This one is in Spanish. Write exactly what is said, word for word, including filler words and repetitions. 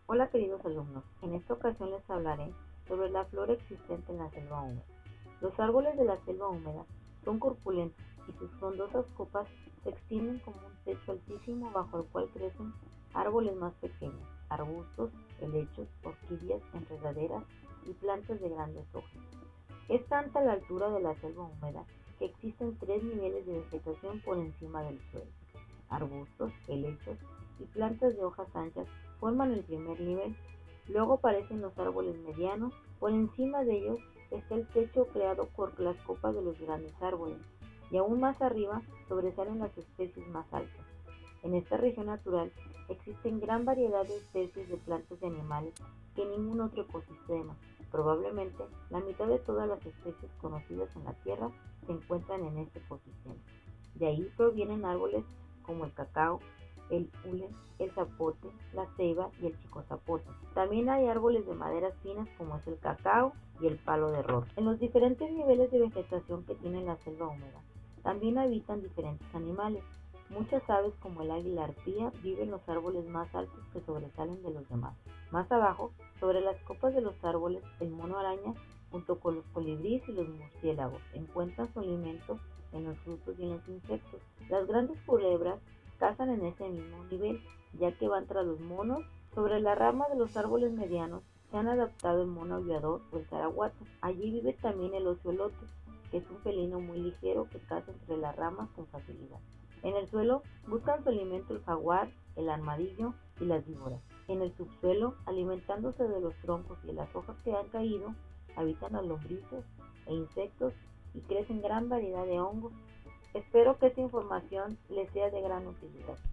Hola queridos alumnos, en esta ocasión les hablaré sobre la flora existente en la selva húmeda. Los árboles de la selva húmeda son corpulentos y sus frondosas copas se extienden como un techo altísimo bajo el cual crecen árboles más pequeños, arbustos, helechos, orquídeas, enredaderas y plantas de grandes hojas. Es tanta la altura de la selva húmeda que existen tres niveles de vegetación por encima del suelo. Arbustos, helechos y plantas de hojas anchas forman el primer nivel. Luego aparecen los árboles medianos. Por encima de ellos está el techo creado por las copas de los grandes árboles. Y aún más arriba sobresalen las especies más altas. En esta región natural existen gran variedad de especies de plantas y animales que ningún otro ecosistema. Probablemente la mitad de todas las especies conocidas en la Tierra se encuentran en este ecosistema. De ahí provienen árboles como el cacao, el hule, el zapote, la ceiba y el chicozapote. También hay árboles de maderas finas como es el cacao y el palo de roble. En los diferentes niveles de vegetación que tiene la selva húmeda, también habitan diferentes animales. Muchas aves como el águila arpía viven en los árboles más altos que sobresalen de los demás. Más abajo, sobre las copas de los árboles, el mono araña, junto con los colibríes y los murciélagos, encuentran su alimento en los frutos y en los insectos. Las grandes culebras cazan en ese mismo nivel, ya que van tras los monos. Sobre la rama de los árboles medianos se han adaptado el mono aullador o el zaraguato. Allí vive también el ocelote, que es un felino muy ligero que caza entre las ramas con facilidad. En el suelo buscan su alimento el jaguar, el armadillo y las víboras. En el subsuelo, alimentándose de los troncos y de las hojas que han caído, habitan las lombrices e insectos y crecen gran variedad de hongos. Espero que esta información les sea de gran utilidad.